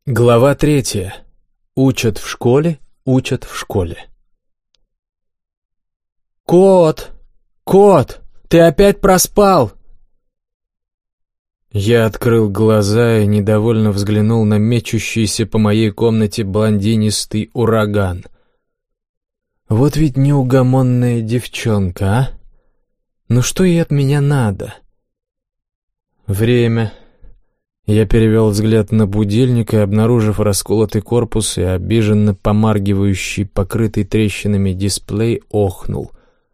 Глава 3. Учат в школе, учат в школе. «Кот! Кот! Ты опять проспал!» Я открыл глаза и недовольно взглянул на мечущийся по моей комнате блондинистый ураган. Вот ведь неугомонная девчонка, а? Ну что ей от меня надо? Время. Я перевел взгляд на будильник и, обнаружив расколотый корпус и обиженно помаргивающий, покрытый трещинами дисплей, охнул.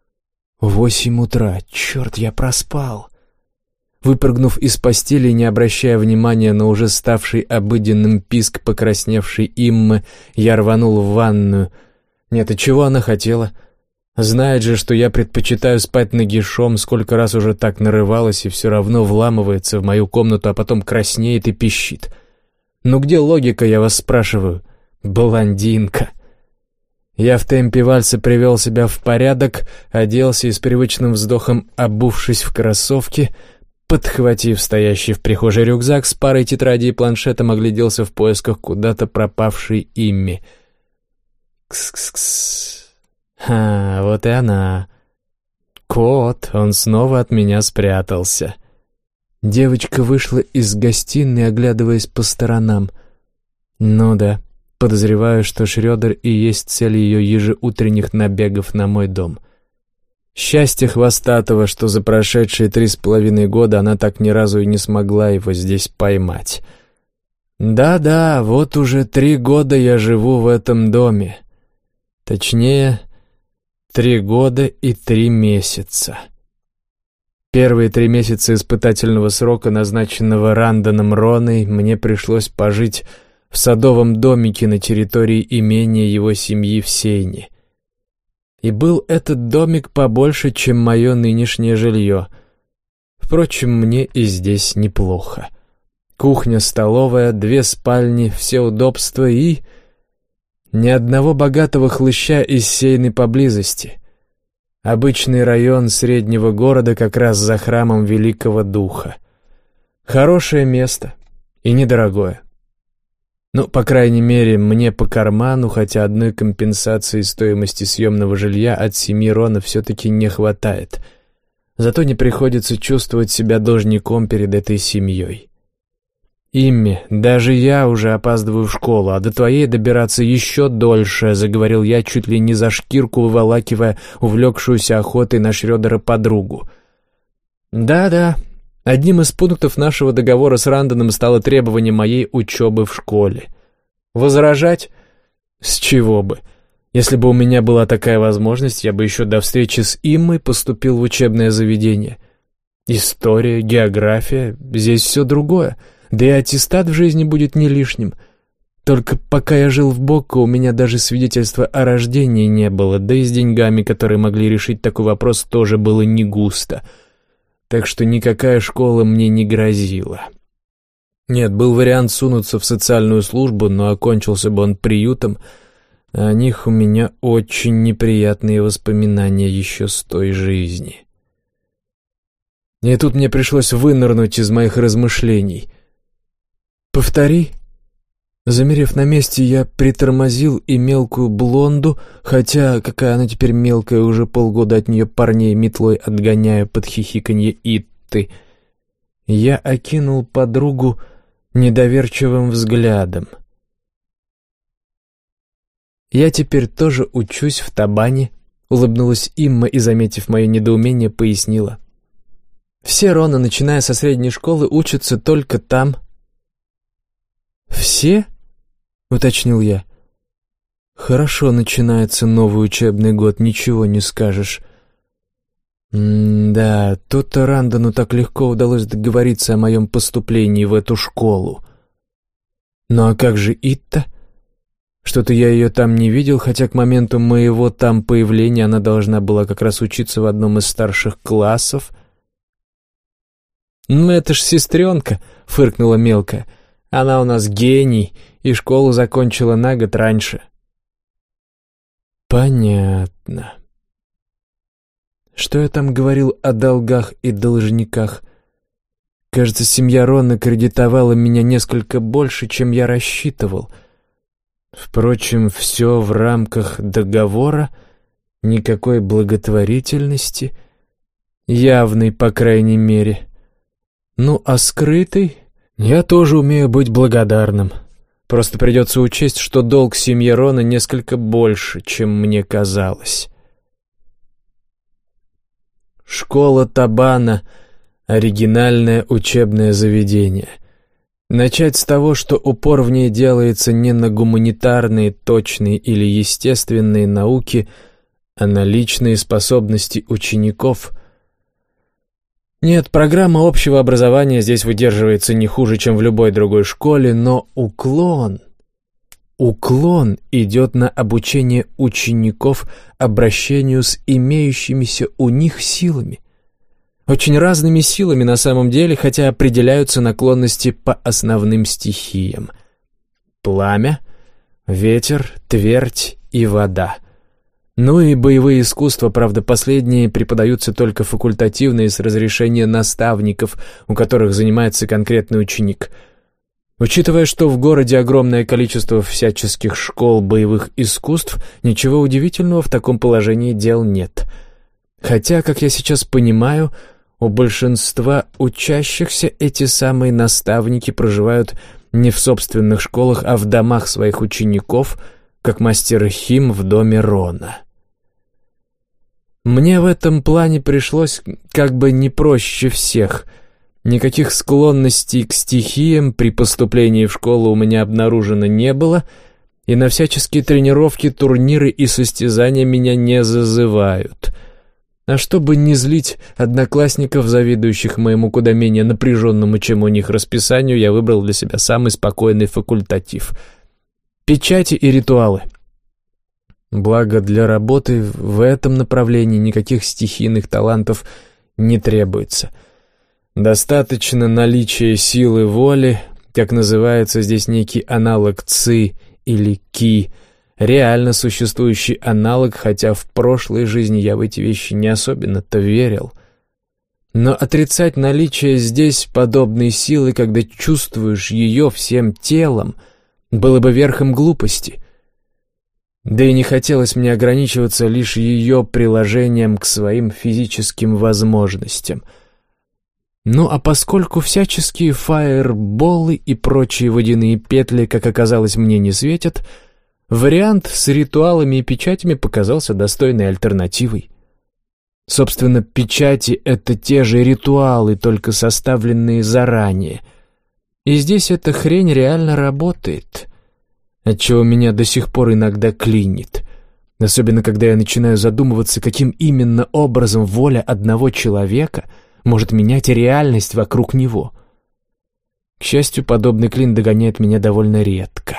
8 утра. Черт, я проспал. Выпрыгнув из постели и не обращая внимания на уже ставший обыденным писк покрасневшей Иммы, я рванул в ванную. Нет, и чего она хотела? Знает же, что я предпочитаю спать нагишом, сколько раз уже так нарывалась, и все равно вламывается в мою комнату, а потом краснеет и пищит. Ну где логика, я вас спрашиваю? Блондинка. Я в темпе вальса привел себя в порядок, оделся и с привычным вздохом, обувшись в кроссовки, подхватив стоящий в прихожей рюкзак с парой тетрадей и планшетом, огляделся в поисках куда-то пропавшей Имми. Кс-кс-кс. Вот и она. Кот, он снова от меня спрятался. Девочка вышла из гостиной, оглядываясь по сторонам. Ну да, подозреваю, что Шрёдер и есть цель ее ежеутренних набегов на мой дом. Счастье хвостатого, что за прошедшие 3,5 года она так ни разу и не смогла его здесь поймать. Да-да, вот уже 3 года я живу в этом доме. Точнее, 3 года и 3 месяца. Первые 3 месяца испытательного срока, назначенного Рандоном Роной, мне пришлось пожить в садовом домике на территории имения его семьи в Сейне. И был этот домик побольше, чем мое нынешнее жилье. Впрочем, мне и здесь неплохо. Кухня, столовая, 2 спальни, все удобства и... ни одного богатого хлыща из Сейны поблизости. Обычный район среднего города как раз за храмом Великого Духа. Хорошее место и недорогое. Ну, по крайней мере, мне по карману, хотя одной компенсации стоимости съемного жилья от семьи Рона все-таки не хватает. Зато не приходится чувствовать себя должником перед этой семьей. «Имми, даже я уже опаздываю в школу, а до твоей добираться еще дольше», — заговорил я, чуть ли не за шкирку выволакивая увлекшуюся охотой на Шрёдера подругу. «Да-да, одним из пунктов нашего договора с Рандоном стало требование моей учебы в школе. Возражать? С чего бы? Если бы у меня была такая возможность, я бы еще до встречи с Иммой поступил в учебное заведение. История, география, здесь все другое. Да и аттестат в жизни будет не лишним. Только пока я жил в Бокко, у меня даже свидетельства о рождении не было, да и с деньгами, которые могли решить такой вопрос, тоже было не густо. Так что никакая школа мне не грозила. Нет, был вариант сунуться в социальную службу, но окончился бы он приютом. О них у меня очень неприятные воспоминания еще с той жизни. И тут мне пришлось вынырнуть из моих размышлений. «Повтори». Замерев на месте, я притормозил и мелкую блонду, хотя какая она теперь мелкая, уже полгода от нее парней метлой отгоняю под хихиканье Итты. Я окинул подругу недоверчивым взглядом. «Я теперь тоже учусь в Табане», — улыбнулась Имма и, заметив мое недоумение, пояснила. «Все Роны, начиная со средней школы, учатся только там». «Все?» — уточнил я. «Хорошо начинается новый учебный год, ничего не скажешь». Да, то-то Рандону так легко удалось договориться о моем поступлении в эту школу. Ну а как же Итта? Что-то я ее там не видел, хотя к моменту моего там появления она должна была как раз учиться в одном из старших классов. «Ну это ж сестренка», — фыркнула мелкая. «Она у нас гений, и школу закончила на год раньше». «Понятно. Что я там говорил о долгах и должниках? Кажется, семья Рона кредитовала меня несколько больше, чем я рассчитывал. Впрочем, все в рамках договора, никакой благотворительности, явной, по крайней мере. Ну, а скрытой я тоже умею быть благодарным. Просто придется учесть, что долг семьи Рона несколько больше, чем мне казалось. Школа Табана — оригинальное учебное заведение. Начать с того, что упор в ней делается не на гуманитарные, точные или естественные науки, а на личные способности учеников. Нет, программа общего образования здесь выдерживается не хуже, чем в любой другой школе, но уклон идет на обучение учеников обращению с имеющимися у них силами. Очень разными силами на самом деле, хотя определяются наклонности по основным стихиям. Пламя, ветер, твердь и вода. Ну и боевые искусства, правда, последние преподаются только факультативно и с разрешения наставников, у которых занимается конкретный ученик. Учитывая, что в городе огромное количество всяческих школ боевых искусств, ничего удивительного в таком положении дел нет. Хотя, как я сейчас понимаю, у большинства учащихся эти самые наставники проживают не в собственных школах, а в домах своих учеников, как мастер Хим в доме Рона. Мне в этом плане пришлось как бы не проще всех. Никаких склонностей к стихиям при поступлении в школу у меня обнаружено не было, и на всяческие тренировки, турниры и состязания меня не зазывают. А чтобы не злить одноклассников, завидующих моему куда менее напряженному, чем у них, расписанию, я выбрал для себя самый спокойный факультатив — печати и ритуалы. Благо, для работы в этом направлении никаких стихийных талантов не требуется. Достаточно наличия силы воли, как называется здесь некий аналог ци или ки, реально существующий аналог, хотя в прошлой жизни я в эти вещи не особенно-то верил. Но отрицать наличие здесь подобной силы, когда чувствуешь ее всем телом, было бы верхом глупости. Да и не хотелось мне ограничиваться лишь ее приложением к своим физическим возможностям. Ну а поскольку всяческие фаерболы и прочие водяные петли, как оказалось, мне не светят, вариант с ритуалами и печатями показался достойной альтернативой. Собственно, печати — это те же ритуалы, только составленные заранее. И здесь эта хрень реально работает, отчего меня до сих пор иногда клинит. Особенно, когда я начинаю задумываться, каким именно образом воля одного человека может менять реальность вокруг него. К счастью, подобный клин догоняет меня довольно редко.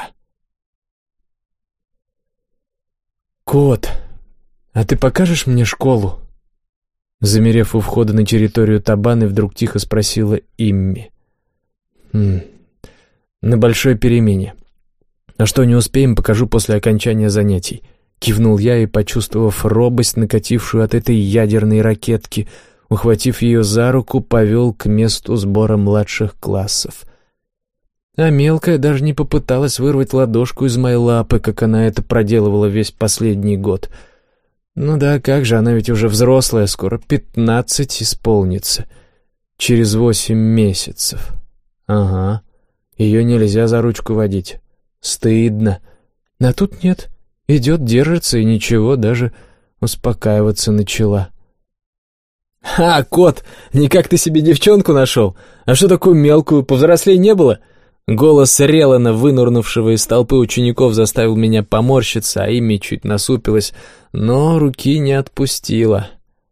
«Кот, а ты покажешь мне школу?» Замерев у входа на территорию Табаны, вдруг тихо спросила Имми. «На большой перемене. А что не успеем, покажу после окончания занятий», — кивнул я и, почувствовав робость, накатившую от этой ядерной ракетки, ухватив ее за руку, повел к месту сбора младших классов. А мелкая даже не попыталась вырвать ладошку из моей лапы, как она это проделывала весь последний год. Ну да, как же, она ведь уже взрослая, скоро 15 исполнится. Через 8 месяцев. Ага, ее нельзя за ручку водить. Стыдно. А тут нет. Идет, держится и ничего, даже успокаиваться начала. «Ха, кот, никак ты себе девчонку нашел? А что такую мелкую, повзрослей не было?» Голос Релана, вынырнувшего из толпы учеников, заставил меня поморщиться, а Имми чуть насупилась, но руки не отпустила.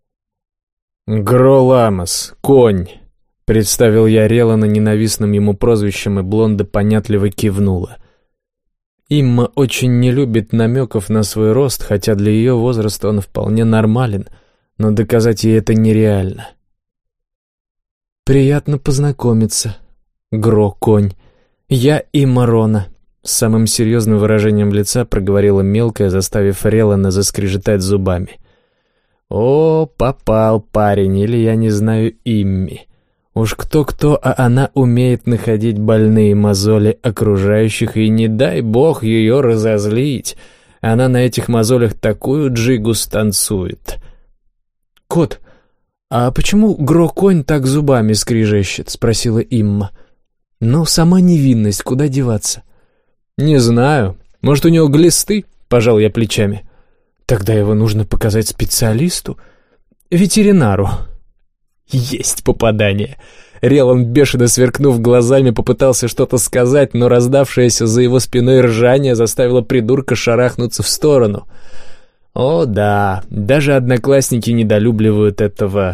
«Гроламос, конь», — представил я Релана ненавистным ему прозвищем, и Блонда понятливо кивнула. Имма очень не любит намеков на свой рост, хотя для ее возраста он вполне нормален, но доказать ей это нереально. «Приятно познакомиться, Гро-конь. Я Имма Рона», — с самым серьезным выражением лица проговорила мелкая, заставив Релана заскрежетать зубами. «О, попал парень, или я не знаю Имми. Уж кто-кто, а она умеет находить больные мозоли окружающих, и не дай бог ее разозлить. Она на этих мозолях такую джигу станцует. «Кот, а почему Гро-конь так зубами скрежещет?» — спросила Имма. «Ну, сама невинность, куда деваться?» «Не знаю. Может, у него глисты?» — пожал я плечами. «Тогда его нужно показать специалисту, ветеринару». Есть попадание. Релан, бешено сверкнув глазами, попытался что-то сказать, но раздавшееся за его спиной ржание заставило придурка шарахнуться в сторону. О да, даже одноклассники недолюбливают этого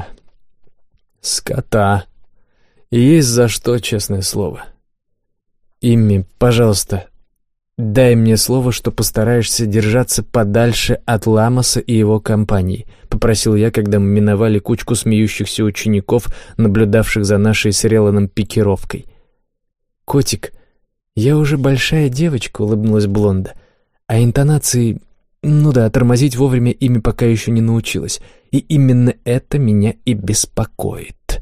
скота. И есть за что, честное слово. Имми, пожалуйста, дай мне слово, что постараешься держаться подальше от Ламоса и его компании, попросил я, когда мы миновали кучку смеющихся учеников, наблюдавших за нашей с Реланом пикировкой. «Котик, я уже большая девочка», — улыбнулась Блонда, «а интонации, ну да, тормозить вовремя ими пока еще не научилась, и именно это меня и беспокоит».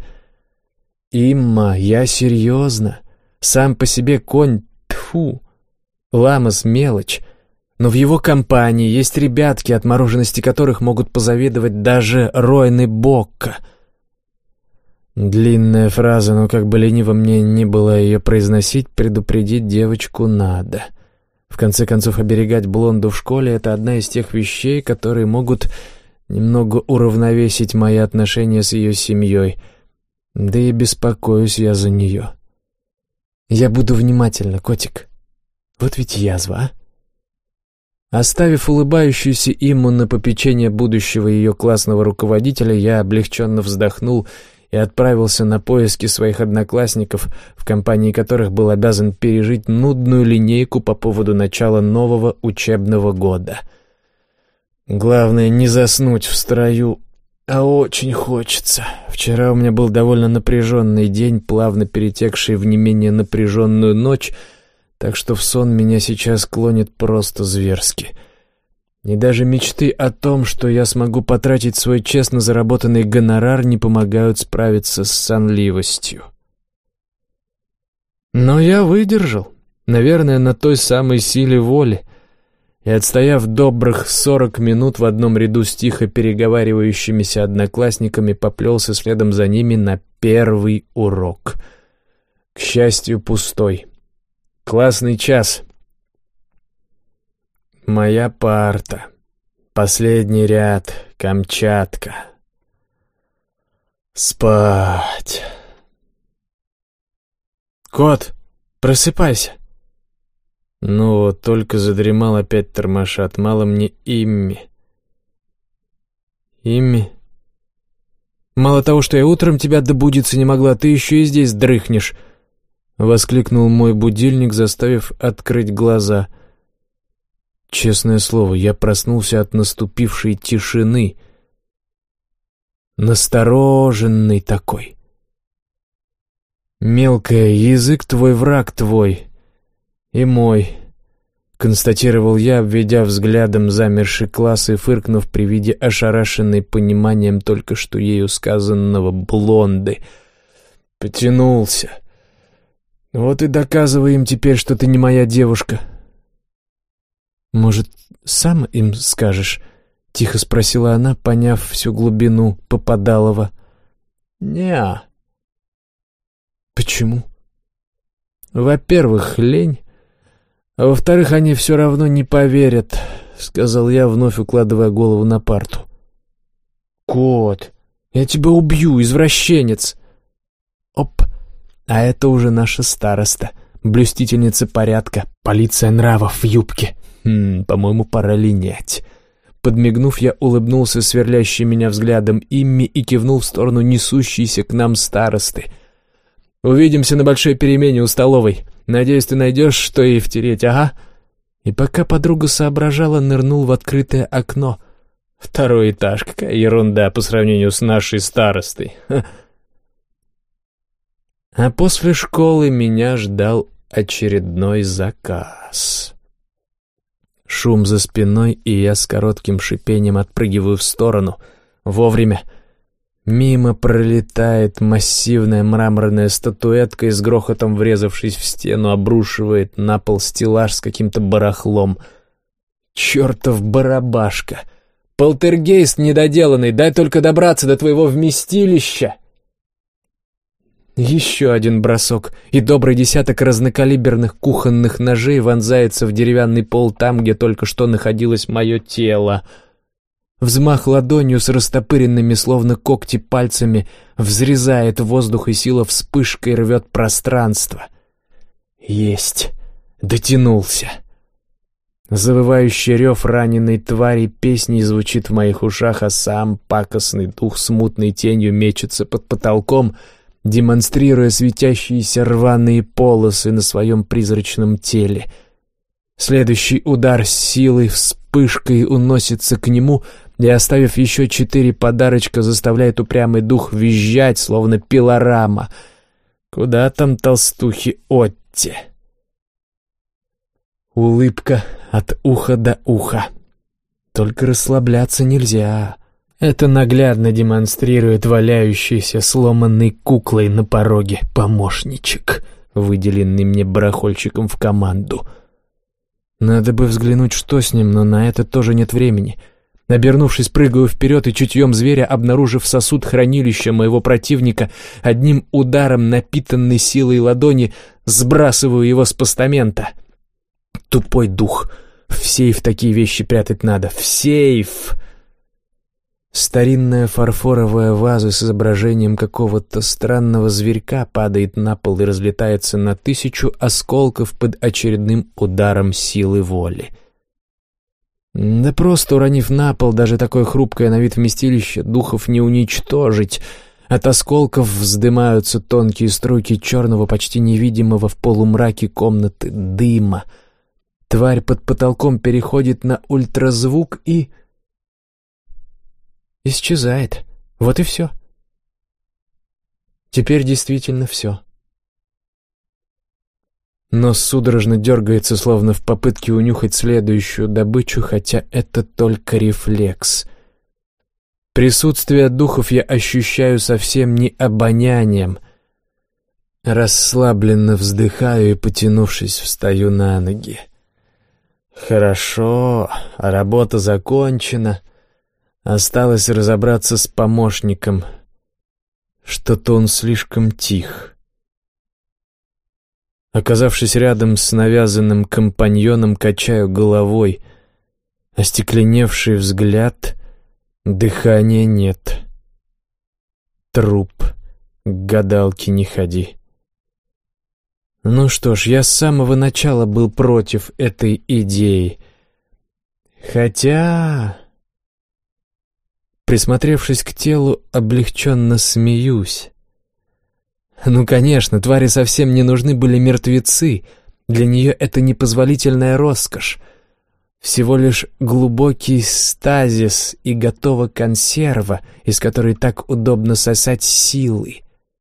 «Имма, я серьезно. Сам по себе конь, тьфу, Ламос — мелочь, но в его компании есть ребятки, отмороженности которых могут позавидовать даже Ройн и Бокко». Длинная фраза, но как бы лениво мне не было ее произносить, предупредить девочку надо. В конце концов, оберегать Блонду в школе — это одна из тех вещей, которые могут немного уравновесить мои отношения с ее семьей, да и беспокоюсь я за нее. Я буду внимательна, котик. Вот ведь язва, а? Оставив улыбающуюся Имму на попечение будущего ее классного руководителя, я облегченно вздохнул и отправился на поиски своих одноклассников, в компании которых был обязан пережить нудную линейку по поводу начала нового учебного года. Главное, не заснуть в строю, а очень хочется. Вчера у меня был довольно напряженный день, плавно перетекший в не менее напряженную ночь, так что в сон меня сейчас клонит просто зверски. И даже мечты о том, что я смогу потратить свой честно заработанный гонорар, не помогают справиться с сонливостью. Но я выдержал, наверное, на той самой силе воли, и, отстояв добрых 40 минут в одном ряду с тихо переговаривающимися одноклассниками, поплелся следом за ними на первый урок. К счастью, пустой. Классный час. Моя парта. Последний ряд. Камчатка. Спать. «Кот, просыпайся!» Ну вот, только задремал, опять тормошат. Мало мне Имми. Имми? Мало того, что я утром тебя добудиться не могла, ты еще и здесь дрыхнешь. — воскликнул мой будильник, заставив открыть глаза. Честное слово, я проснулся от наступившей тишины. Настороженный такой. «Мелкая, язык твой, враг твой. И мой», — констатировал я, обведя взглядом замерший класс и фыркнув при виде ошарашенной пониманием только что ею сказанного Блонды. Потянулся. Вот и доказывай им теперь, что ты не моя девушка. «Может, сам им скажешь?» — тихо спросила она, поняв всю глубину Попадалова. «Не-а». «Почему?» «Во-первых, лень, а во-вторых, они все равно не поверят», — сказал я, вновь укладывая голову на парту. «Кот, я тебя убью, извращенец!» «Оп!» А это уже наша староста, блюстительница порядка, полиция нравов в юбке. По-моему, пора линять. Подмигнув, я улыбнулся сверлящий меня взглядом Имми и кивнул в сторону несущейся к нам старосты. «Увидимся на большой перемене у столовой. Надеюсь, ты найдешь, что ей втереть, ага?» И пока подруга соображала, нырнул в открытое окно. Второй этаж, какая ерунда по сравнению с нашей старостой. А после школы меня ждал очередной заказ. Шум за спиной, и я с коротким шипением отпрыгиваю в сторону. Вовремя. Мимо пролетает массивная мраморная статуэтка и с грохотом, врезавшись в стену, обрушивает на пол стеллаж с каким-то барахлом. Чертов барабашка! Полтергейст недоделанный, дай только добраться до твоего вместилища! Еще один бросок, и добрый десяток разнокалиберных кухонных ножей вонзается в деревянный пол там, где только что находилось мое тело. Взмах ладонью с растопыренными, словно когти, пальцами взрезает воздух, и сила вспышкой рвет пространство. Есть! Дотянулся! Завывающий рев раненой твари песней звучит в моих ушах, а сам пакостный дух смутной тенью мечется под потолком, демонстрируя светящиеся рваные полосы на своем призрачном теле. Следующий удар с силой вспышкой уносится к нему и, оставив еще 4 подарочка, заставляет упрямый дух визжать, словно пилорама. Куда там толстухи Отти? Улыбка от уха до уха. Только расслабляться нельзя. Это наглядно демонстрирует валяющийся сломанной куклой на пороге помощничек, выделенный мне барахольщиком в команду. Надо бы взглянуть, что с ним, но на это тоже нет времени. Обернувшись, прыгаю вперед и чутьем зверя, обнаружив сосуд хранилища моего противника, одним ударом напитанной силой ладони сбрасываю его с постамента. Тупой дух. В сейф такие вещи прятать надо. В сейф! Старинная фарфоровая ваза с изображением какого-то странного зверька падает на пол и разлетается на 1000 осколков под очередным ударом силы воли. Да просто уронив на пол даже такое хрупкое на вид вместилище, духов не уничтожить. От осколков вздымаются тонкие струйки черного, почти невидимого в полумраке комнаты дыма. Тварь под потолком переходит на ультразвук и исчезает. Вот и все. Теперь действительно все. Нос судорожно дергается, словно в попытке унюхать следующую добычу, хотя это только рефлекс. Присутствие духов я ощущаю совсем не обонянием. Расслабленно вздыхаю и, потянувшись, встаю на ноги. Хорошо, работа закончена. Осталось разобраться с помощником. Что-то он слишком тих. Оказавшись рядом с навязанным компаньоном, качаю головой. Остекленевший взгляд, дыхания нет. Труп, к гадалке не ходи. Ну что ж, я с самого начала был против этой идеи. Хотя, присмотревшись к телу, облегченно смеюсь. Ну, конечно, твари совсем не нужны были мертвецы. Для нее это непозволительная роскошь. Всего лишь глубокий стазис и готова консерва, из которой так удобно сосать силы.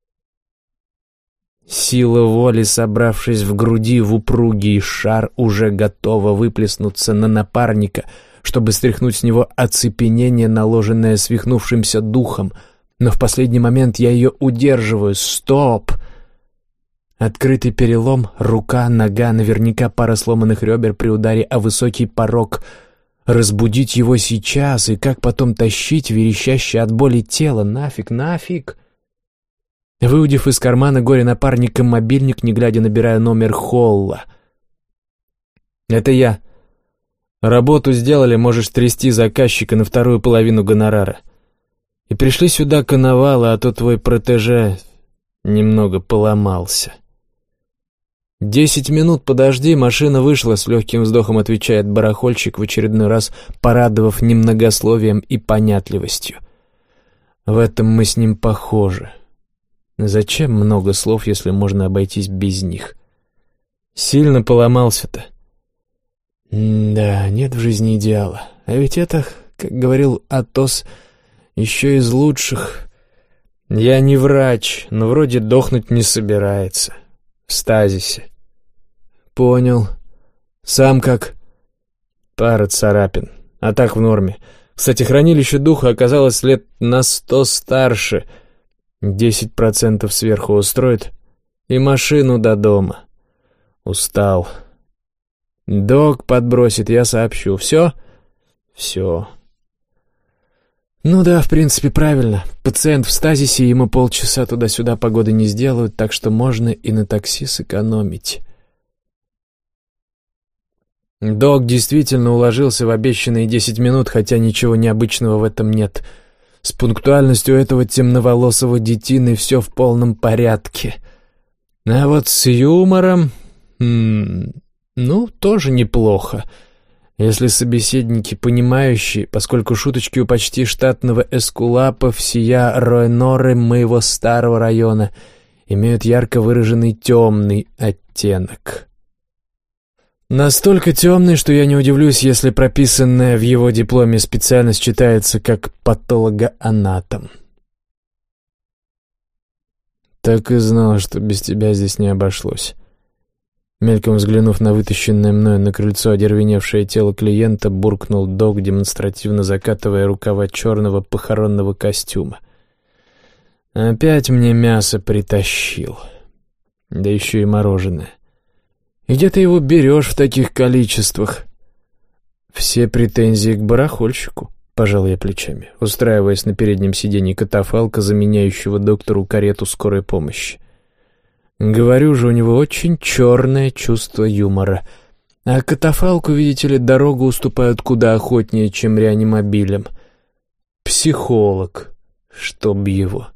Сила воли, собравшись в груди в упругий шар, уже готова выплеснуться на напарника, чтобы стряхнуть с него оцепенение, наложенное свихнувшимся духом. Но в последний момент я ее удерживаю. Стоп! Открытый перелом, рука, нога, наверняка пара сломанных ребер при ударе о высокий порог. Разбудить его сейчас, и как потом тащить верещащее от боли тело? Нафиг, нафиг! Выудив из кармана горе-напарника мобильник, не глядя, набираю номер Холла. «Это я. Работу сделали, можешь трясти заказчика на вторую половину гонорара. И пришли сюда коновалы, а то твой протеже немного поломался». 10 минут подожди, машина вышла, с легким вздохом отвечает барахольщик, в очередной раз порадовав немногословием и понятливостью. В этом мы с ним похожи. Зачем много слов, если можно обойтись без них? Сильно поломался-то? Да, нет в жизни идеала. А ведь это, как говорил Атос, еще из лучших. Я не врач, но вроде дохнуть не собирается. В стазисе. Понял. Сам как? Пара царапин. А так в норме. Кстати, хранилище духа оказалось лет на 100 старше. 10% сверху устроит. И машину до дома. Устал. Док подбросит, я сообщу. Все? Все. Ну да, в принципе, правильно. Пациент в стазисе, ему полчаса туда-сюда погоды не сделают, так что можно и на такси сэкономить. Док действительно уложился в обещанные 10 минут, хотя ничего необычного в этом нет. С пунктуальностью этого темноволосого детины все в полном порядке. А вот с юмором... тоже неплохо. Если собеседники понимающие, поскольку шуточки у почти штатного эскулапа всея Ройноры моего старого района имеют ярко выраженный темный оттенок. Настолько темный, что я не удивлюсь, если прописанная в его дипломе специальность читается как патологоанатом. Так и знал, что без тебя здесь не обошлось. Мельком взглянув на вытащенное мною на крыльцо одервеневшее тело клиента, буркнул док, демонстративно закатывая рукава черного похоронного костюма. Опять мне мясо притащил. Да еще и мороженое. И где ты его берешь в таких количествах? Все претензии к барахольщику, пожал я плечами, устраиваясь на переднем сиденье катафалка, заменяющего доктору карету скорой помощи. Говорю же, у него очень черное чувство юмора. А катафалку, видите ли, дорогу уступают куда охотнее, чем реанимобилям. Психолог, чтоб его.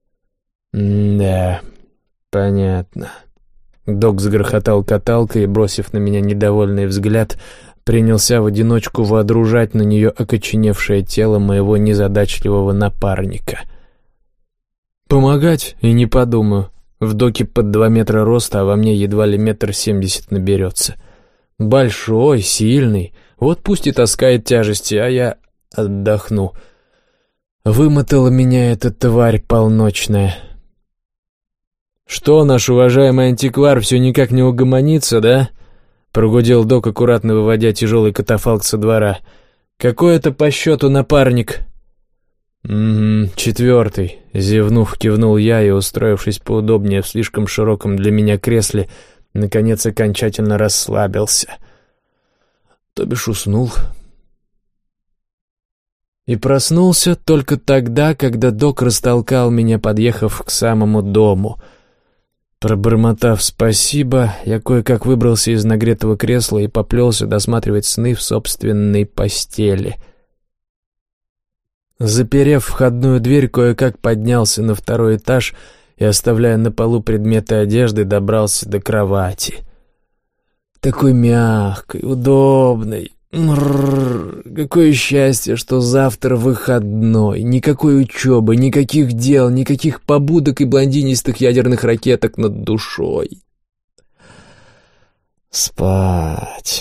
Да, понятно. Док загрохотал каталкой и, бросив на меня недовольный взгляд, принялся в одиночку водружать на нее окоченевшее тело моего незадачливого напарника. Помогать и не подумаю. В доке под 2 метра роста, а во мне едва ли 1,70 м наберется. Большой, сильный, вот пусть и таскает тяжести, а я отдохну. Вымотала меня эта тварь полночная. «Что, наш уважаемый антиквар все никак не угомонится, да?» — прогудел док, аккуратно выводя тяжелый катафалк со двора. «Какой это по счету напарник?» «Угу, 4», — зевнув, кивнул я и, устроившись поудобнее в слишком широком для меня кресле, наконец окончательно расслабился. То бишь уснул. И проснулся только тогда, когда док растолкал меня, подъехав к самому дому. Пробормотав «спасибо», я кое-как выбрался из нагретого кресла и поплелся досматривать сны в собственной постели. Заперев входную дверь, кое-как поднялся на 2-й этаж и, оставляя на полу предметы одежды, добрался до кровати. Такой мягкой, удобной. Какое счастье, что завтра выходной. Никакой учебы, никаких дел, никаких побудок и блондинистых ядерных ракеток над душой. Спать.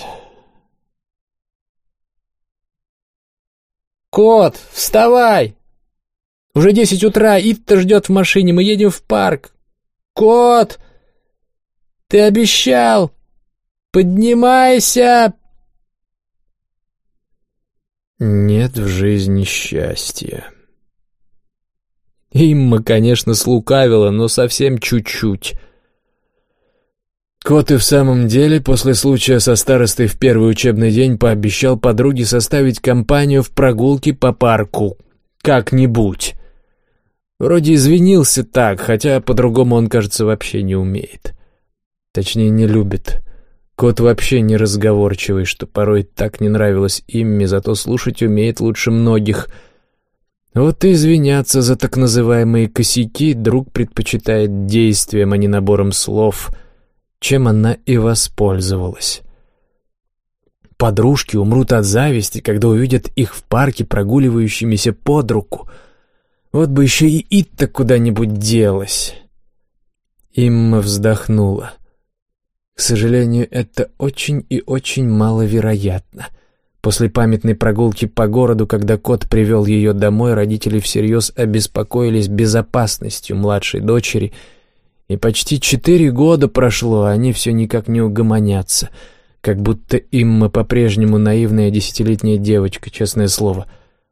«Кот, вставай! Уже 10 утра, Итта ждет в машине, мы едем в парк. Кот, ты обещал! Поднимайся!» Нет в жизни счастья. Имма, конечно, слукавила, но совсем чуть-чуть. Кот и в самом деле после случая со старостой в первый учебный день пообещал подруге составить компанию в прогулке по парку. Как-нибудь. Вроде извинился так, хотя по-другому он, кажется, вообще не умеет. Точнее, не любит. Кот вообще не разговорчивый, что порой так не нравилось Имме, зато слушать умеет лучше многих. Вот и извиняться за так называемые косяки друг предпочитает действием, а не набором слов, чем она и воспользовалась. Подружки умрут от зависти, когда увидят их в парке прогуливающимися под руку. Вот бы еще и Итта куда-нибудь делась. Имма вздохнула. К сожалению, это очень и очень маловероятно. После памятной прогулки по городу, когда кот привел ее домой, родители всерьез обеспокоились безопасностью младшей дочери, и почти 4 года прошло, а они все никак не угомонятся, как будто Имма по-прежнему наивная 10-летняя девочка, честное слово.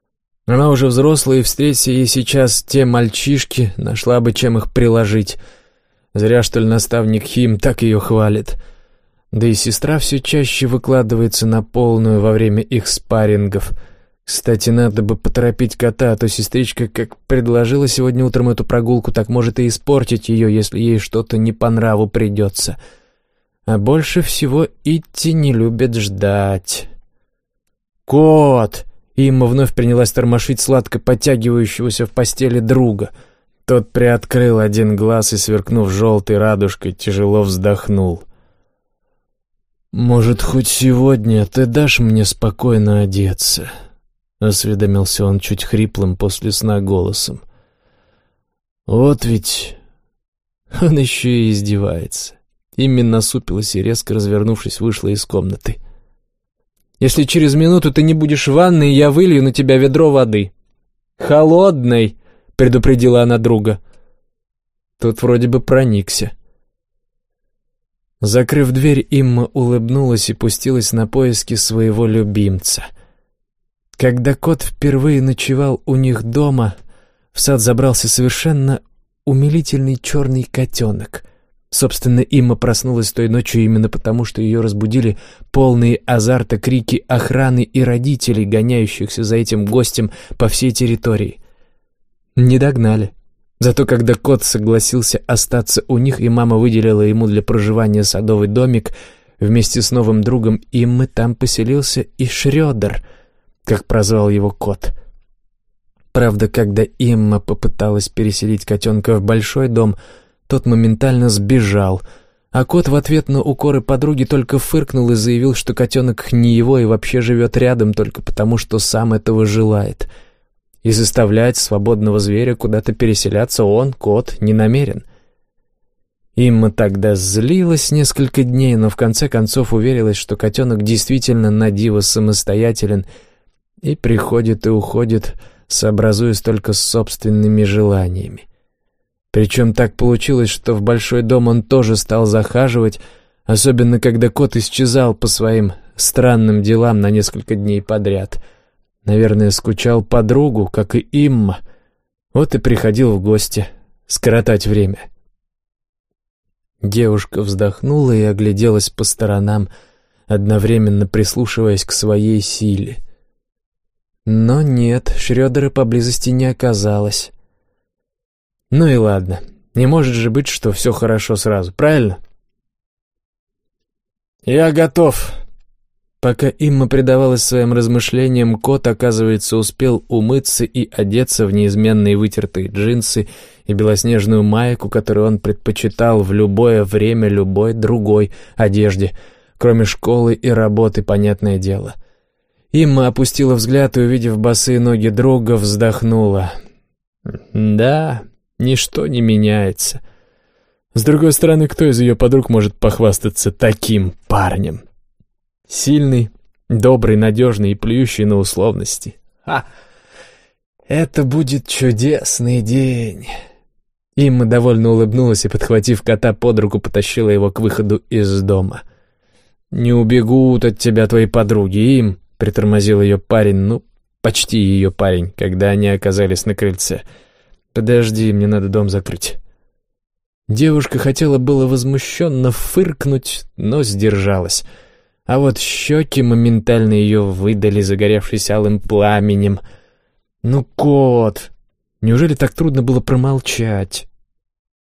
Она уже взрослая, и встреться ей сейчас те мальчишки, нашла бы чем их приложить. Зря, что ли, наставник Хим так ее хвалит. Да и сестра все чаще выкладывается на полную во время их спаррингов. Кстати, надо бы поторопить кота, а то сестричка как предложила сегодня утром эту прогулку, так может и испортить ее, если ей что-то не по нраву придется. А больше всего Итти не любит ждать. «Кот!» Имма вновь принялась тормошить сладко подтягивающегося в постели друга. Тот приоткрыл один глаз и, сверкнув желтой радужкой, тяжело вздохнул. «Может, хоть сегодня ты дашь мне спокойно одеться?» — осведомился он чуть хриплым после сна голосом. «Вот ведь он еще и издевается». Имми насупилась и, резко развернувшись, вышла из комнаты. «Если через минуту ты не будешь в ванной, я вылью на тебя ведро воды. Холодной!» — предупредила она друга. Тот вроде бы проникся. Закрыв дверь, Имма улыбнулась и пустилась на поиски своего любимца. Когда кот впервые ночевал у них дома, в сад забрался совершенно умилительный черный котенок. Собственно, Имма проснулась той ночью именно потому, что ее разбудили полные азарта крики охраны и родителей, гоняющихся за этим гостем по всей территории. Не догнали. Зато когда кот согласился остаться у них, и мама выделила ему для проживания садовый домик, вместе с новым другом Иммы там поселился и Шрёдер, как прозвал его кот. Правда, когда Имма попыталась переселить котенка в большой дом, тот моментально сбежал, а кот в ответ на укоры подруги только фыркнул и заявил, что котенок не его и вообще живет рядом только потому, что сам этого желает. И заставлять свободного зверя куда-то переселяться он, кот, не намерен. Имма тогда злилась несколько дней, но в конце концов уверилась, что котенок действительно на диво самостоятелен и приходит и уходит, сообразуясь только с собственными желаниями. Причем так получилось, что в большой дом он тоже стал захаживать, особенно когда кот исчезал по своим странным делам на несколько дней подряд. Наверное, скучал по другу, как и Имма. Вот и приходил в гости скоротать время. Девушка вздохнула и огляделась по сторонам, одновременно прислушиваясь к своей силе. Но нет, Шрёдера поблизости не оказалось. Ну и ладно, не может же быть, что все хорошо сразу, правильно? «Я готов». Пока Имма предавалась своим размышлениям, кот, оказывается, успел умыться и одеться в неизменные вытертые джинсы и белоснежную майку, которую он предпочитал в любое время любой другой одежде, кроме школы и работы, понятное дело. Имма опустила взгляд и, увидев босые ноги друга, вздохнула. Да, ничто не меняется. С другой стороны, кто из ее подруг может похвастаться таким парнем? Сильный, добрый, надежный и плюющий на условности. Это будет чудесный день. Имма довольно улыбнулась и, подхватив кота под руку, потащила его к выходу из дома. «Не убегут от тебя твои подруги, Им», — притормозил ее парень, почти ее парень, когда они оказались на крыльце. «Подожди, мне надо дом закрыть». Девушка хотела было возмущенно фыркнуть, но сдержалась. А вот щеки моментально ее выдали, загоревшись алым пламенем. «Ну, кот, неужели так трудно было промолчать?»